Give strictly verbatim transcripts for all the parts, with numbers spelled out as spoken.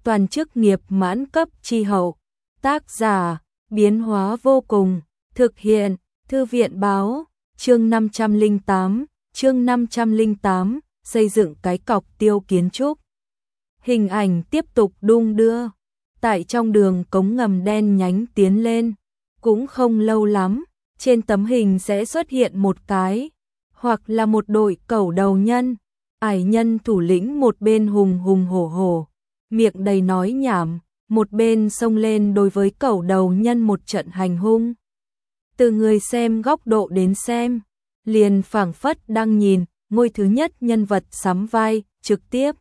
toàn chức nghiệp mãn cấp chi hậu. Tác giả, biến hóa vô cùng, thực hiện, Thư viện báo, chương năm trăm lẻ tám, chương năm trăm lẻ tám, xây dựng cái cọc tiêu kiến trúc. Hình ảnh tiếp tục đung đưa, tại trong đường cống ngầm đen nhánh tiến lên, cũng không lâu lắm, trên tấm hình sẽ xuất hiện một cái, hoặc là một đội cẩu đầu nhân, ải nhân thủ lĩnh một bên hùng hùng hổ hổ, miệng đầy nói nhảm, một bên xông lên đối với cẩu đầu nhân một trận hành hung. Từ người xem góc độ đến xem, liền phảng phất đang nhìn ngôi thứ nhất nhân vật sắm vai, trực tiếp.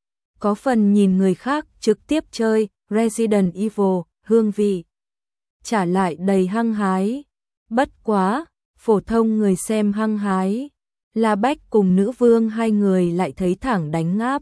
Có phần nhìn người khác trực tiếp chơi Resident Evil, hương vị. Trả lại đầy hăng hái. Bất quá, phổ thông người xem hăng hái. La Bách cùng nữ vương hai người lại thấy thẳng đánh ngáp.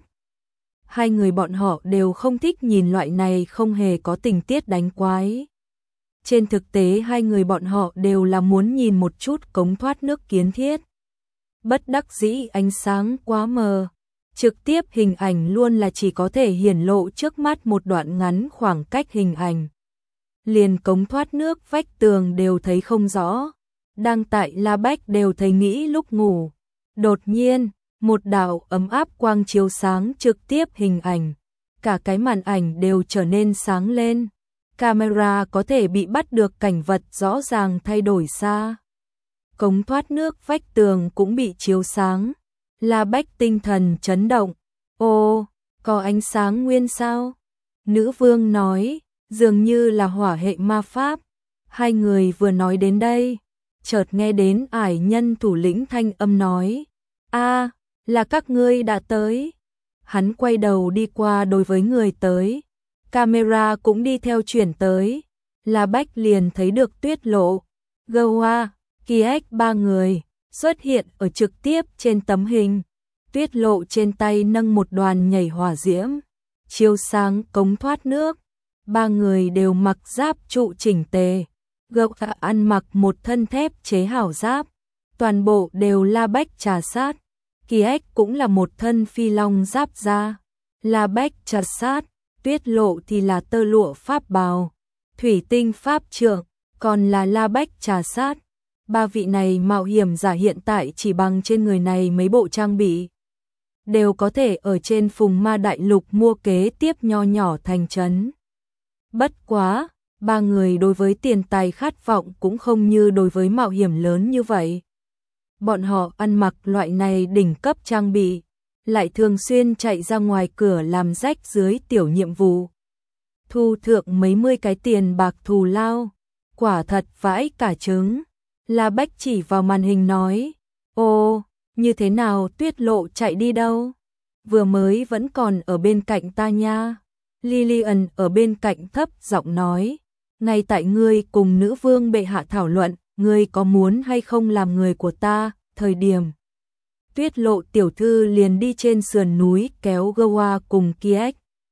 Hai người bọn họ đều không thích nhìn loại này không hề có tình tiết đánh quái. Trên thực tế hai người bọn họ đều là muốn nhìn một chút cống thoát nước kiến thiết. Bất đắc dĩ ánh sáng quá mờ. Trực tiếp hình ảnh luôn là chỉ có thể hiển lộ trước mắt một đoạn ngắn khoảng cách hình ảnh. Liền cống thoát nước vách tường đều thấy không rõ. Đang tại La Bách đều thấy nghĩ lúc ngủ. Đột nhiên, một đạo ấm áp quang chiếu sáng trực tiếp hình ảnh. Cả cái màn ảnh đều trở nên sáng lên. Camera có thể bị bắt được cảnh vật rõ ràng thay đổi xa. Cống thoát nước vách tường cũng bị chiếu sáng. La Bách tinh thần chấn động. Ô, có ánh sáng nguyên sao? Nữ vương nói, dường như là hỏa hệ ma pháp. Hai người vừa nói đến đây, chợt nghe đến ải nhân thủ lĩnh thanh âm nói. A, là các ngươi đã tới. Hắn quay đầu đi qua đối với người tới. Camera cũng đi theo chuyển tới. La Bách liền thấy được Tuyết Lộ, Goa, Kiek ba người xuất hiện ở trực tiếp trên tấm hình. Tuyết Lộ trên tay nâng một đoàn nhảy hỏa diễm, chiếu sáng cống thoát nước. Ba người đều mặc giáp trụ chỉnh tề. Goa ăn mặc một thân thép chế hảo giáp, toàn bộ đều La Bách trà sát. Kiek cũng là một thân phi long giáp da, La Bách trà sát. Tuyết Lộ thì là tơ lụa pháp bào, thủy tinh pháp trượng, còn là La Bách trà sát. Ba vị này mạo hiểm giả hiện tại chỉ bằng trên người này mấy bộ trang bị, đều có thể ở trên Phùng Ma Đại Lục mua kế tiếp nho nhỏ thành trấn. Bất quá, ba người đối với tiền tài khát vọng cũng không như đối với mạo hiểm lớn như vậy. Bọn họ ăn mặc loại này đỉnh cấp trang bị, lại thường xuyên chạy ra ngoài cửa làm rách dưới tiểu nhiệm vụ. Thu thượng mấy mươi cái tiền bạc thù lao, quả thật vãi cả trứng. La Bách chỉ vào màn hình nói, ô, như thế nào Tuyết Lộ chạy đi đâu? Vừa mới vẫn còn ở bên cạnh ta nha. Lillian ở bên cạnh thấp giọng nói, ngay tại ngươi cùng nữ vương bệ hạ thảo luận, ngươi có muốn hay không làm người của ta, thời điểm. Tuyết Lộ tiểu thư liền đi trên sườn núi kéo Goa cùng Kiek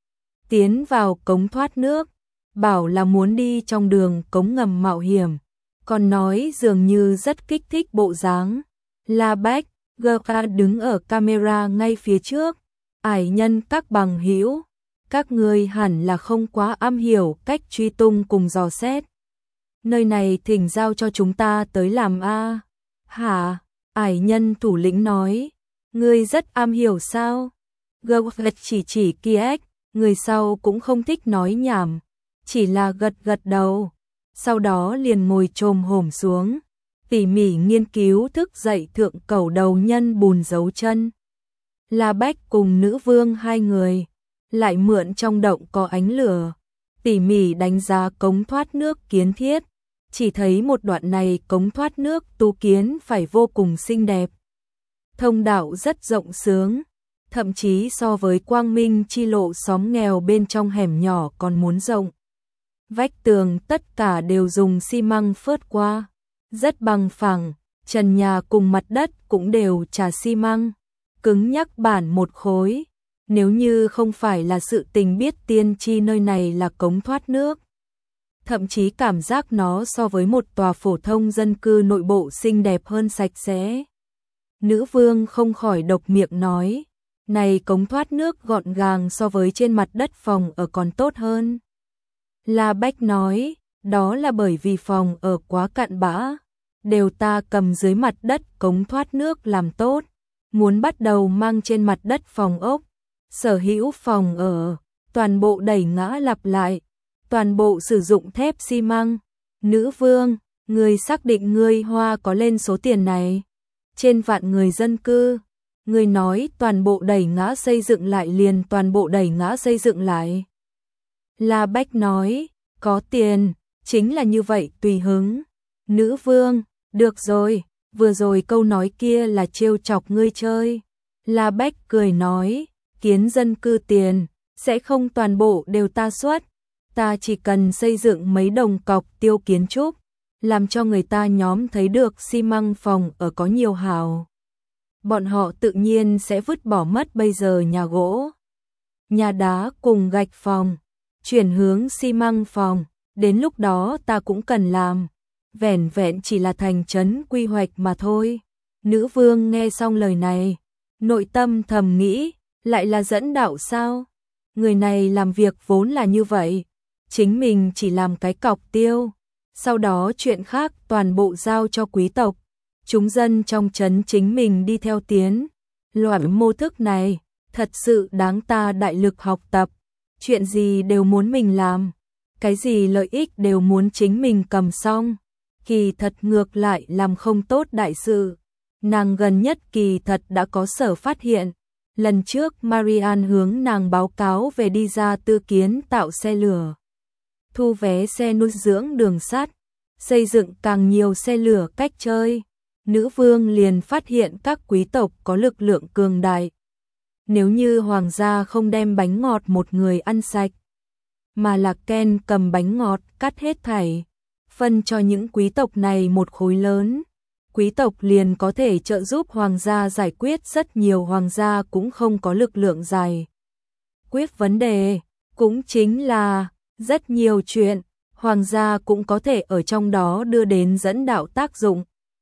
tiến vào cống thoát nước, bảo là muốn đi trong đường cống ngầm mạo hiểm, còn nói dường như rất kích thích bộ dáng. La Bách, Goa đứng ở camera ngay phía trước, ải nhân các bằng hữu, các ngươi hẳn là không quá am hiểu cách truy tung cùng dò xét. Nơi này thỉnh giao cho chúng ta tới làm a. Hả? Ải nhân thủ lĩnh nói, ngươi rất am hiểu sao? Goa chỉ chỉ Kiek, người sau cũng không thích nói nhảm, chỉ là gật gật đầu, sau đó liền ngồi chồm hổm xuống, tỉ mỉ nghiên cứu thức dậy thượng cẩu đầu nhân bùn dấu chân. La Bách cùng nữ vương hai người, lại mượn trong động có ánh lửa, tỉ mỉ đánh giá cống thoát nước kiến thiết. Chỉ thấy một đoạn này cống thoát nước tu kiến phải vô cùng xinh đẹp. Thông đạo rất rộng sướng, thậm chí so với Quang Minh chi lộ xóm nghèo bên trong hẻm nhỏ còn muốn rộng. Vách tường tất cả đều dùng xi măng phớt qua, rất bằng phẳng, trần nhà cùng mặt đất cũng đều trà xi măng, cứng nhắc bản một khối. Nếu như không phải là sự tình biết tiên tri nơi này là cống thoát nước, thậm chí cảm giác nó so với một tòa phổ thông dân cư nội bộ xinh đẹp hơn sạch sẽ. Nữ vương không khỏi độc miệng nói, Này cống thoát nước gọn gàng so với trên mặt đất phòng ở còn tốt hơn. La Bách nói, đó là bởi vì phòng ở quá cặn bã, đều ta cầm dưới mặt đất cống thoát nước làm tốt, muốn bắt đầu mang trên mặt đất phòng ốc, sở hữu phòng ở, toàn bộ đẩy ngã lặp lại, toàn bộ sử dụng thép xi măng. Nữ vương, ngươi xác định ngươi hoa có lên số tiền này, trên vạn người dân cư, ngươi nói toàn bộ đẩy ngã xây dựng lại liền toàn bộ đẩy ngã xây dựng lại. La Bách nói, có tiền, chính là như vậy tùy hứng. Nữ vương, được rồi, vừa rồi câu nói kia là trêu chọc ngươi chơi. La Bách cười nói, kiến dân cư tiền, sẽ không toàn bộ đều ta xuất, ta chỉ cần xây dựng mấy đồng cọc tiêu kiến trúc, làm cho người ta nhóm thấy được xi măng phòng ở có nhiều hào. Bọn họ tự nhiên sẽ vứt bỏ mất bây giờ nhà gỗ, nhà đá cùng gạch phòng, chuyển hướng xi măng phòng, đến lúc đó ta cũng cần làm, vẻn vẹn chỉ là thành trấn quy hoạch mà thôi. Nữ vương nghe xong lời này, nội tâm thầm nghĩ, lại là dẫn đạo sao? Người này làm việc vốn là như vậy, chính mình chỉ làm cái cọc tiêu, sau đó chuyện khác toàn bộ giao cho quý tộc, chúng dân trong trấn chính mình đi theo tiến. Loại mô thức này, thật sự đáng ta đại lực học tập, chuyện gì đều muốn mình làm, cái gì lợi ích đều muốn chính mình cầm xong, kỳ thật ngược lại làm không tốt đại sự. Nàng gần nhất kỳ thật đã có sở phát hiện, lần trước Marianne hướng nàng báo cáo về đi ra tư kiến tạo xe lửa, thu vé xe nuôi dưỡng đường sắt, xây dựng càng nhiều xe lửa cách chơi. Nữ vương liền phát hiện các quý tộc có lực lượng cường đại. Nếu như hoàng gia không đem bánh ngọt một người ăn sạch, mà là Ken cầm bánh ngọt cắt hết thảy, phân cho những quý tộc này một khối lớn, quý tộc liền có thể trợ giúp hoàng gia giải quyết rất nhiều hoàng gia cũng không có lực lượng giải quyết vấn đề, cũng chính là rất nhiều chuyện, hoàng gia cũng có thể ở trong đó đưa đến dẫn đạo tác dụng.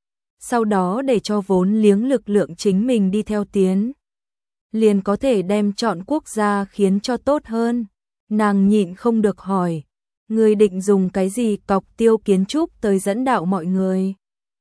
Sau đó để cho vốn liếng lực lượng chính mình đi theo tiến, liền có thể đem chọn quốc gia khiến cho tốt hơn. Nàng nhịn không được hỏi, người định dùng cái gì cọc tiêu kiến trúc tới dẫn đạo mọi người?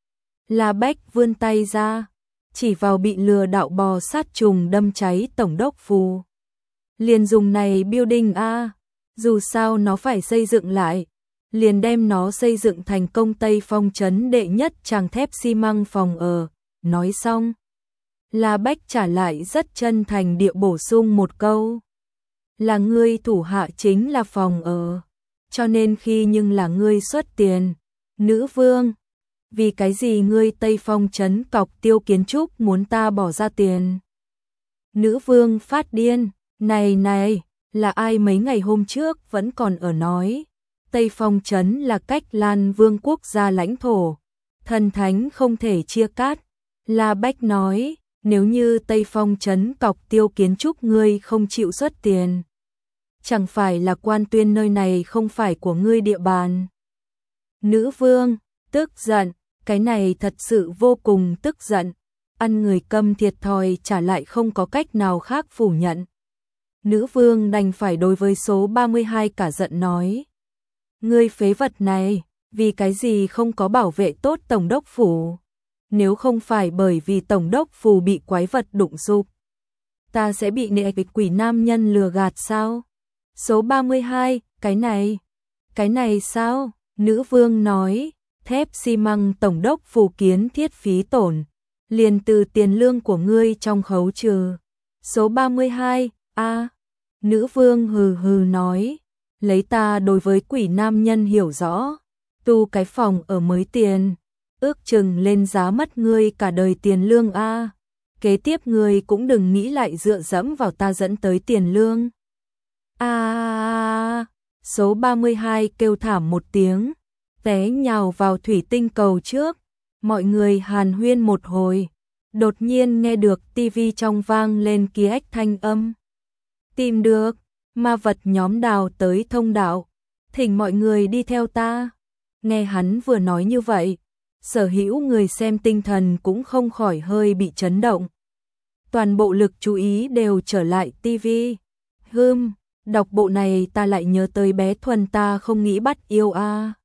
La Bách vươn tay ra, chỉ vào bị lừa đạo bò sát trùng đâm cháy tổng đốc phù. Liền dùng này building a, dù sao nó phải xây dựng lại, liền đem nó xây dựng thành công Tây Phong trấn đệ nhất tràng thép xi măng phòng ở. Nói xong, La Bách trả lại rất chân thành địa bổ sung một câu, là ngươi thủ hạ chính là phòng ở, cho nên khi nhưng là ngươi xuất tiền. Nữ vương, vì cái gì ngươi Tây Phong trấn cọc tiêu kiến trúc muốn ta bỏ ra tiền? Nữ vương phát điên, này này, là ai mấy ngày hôm trước vẫn còn ở nói Tây Phong trấn là cách Lan Vương quốc gia lãnh thổ, thần thánh không thể chia cắt. La Bách nói, nếu như Tây Phong trấn cọc tiêu kiến trúc ngươi không chịu xuất tiền, chẳng phải là quan tuyên nơi này không phải của ngươi địa bàn. Nữ vương, tức giận, cái này thật sự vô cùng tức giận, ăn người câm thiệt thòi trả lại không có cách nào khác phủ nhận. Nữ vương đành phải đối với số ba mươi hai cả giận nói, ngươi phế vật này, vì cái gì không có bảo vệ tốt tổng đốc phủ? Nếu không phải bởi vì tổng đốc phủ bị quái vật đụng sụp, ta sẽ bị nệ quỷ nam nhân lừa gạt sao? Số ba mươi hai, cái này, cái này sao? Nữ vương nói, thép xi măng tổng đốc phủ kiến thiết phí tổn, liền từ tiền lương của ngươi trong khấu trừ. Số ba mươi hai, a, nữ vương hừ hừ nói, lấy ta đối với quỷ nam nhân hiểu rõ, tu cái phòng ở mới tiền, ước chừng lên giá mất ngươi cả đời tiền lương a. Kế tiếp ngươi cũng đừng nghĩ lại dựa dẫm vào ta dẫn tới tiền lương. A, số ba mươi hai kêu thảm một tiếng, té nhào vào thủy tinh cầu trước, mọi người hàn huyên một hồi, đột nhiên nghe được tivi trong vang lên kia ếch thanh âm. Tìm được, ma vật nhóm đào tới thông đạo, thỉnh mọi người đi theo ta. Nghe hắn vừa nói như vậy, sở hữu người xem tinh thần cũng không khỏi hơi bị chấn động. toàn bộ lực chú ý đều trở lại tivi. Hừm, đọc bộ này ta lại nhớ tới bé Thuần ta không nghĩ bắt yêu a. À.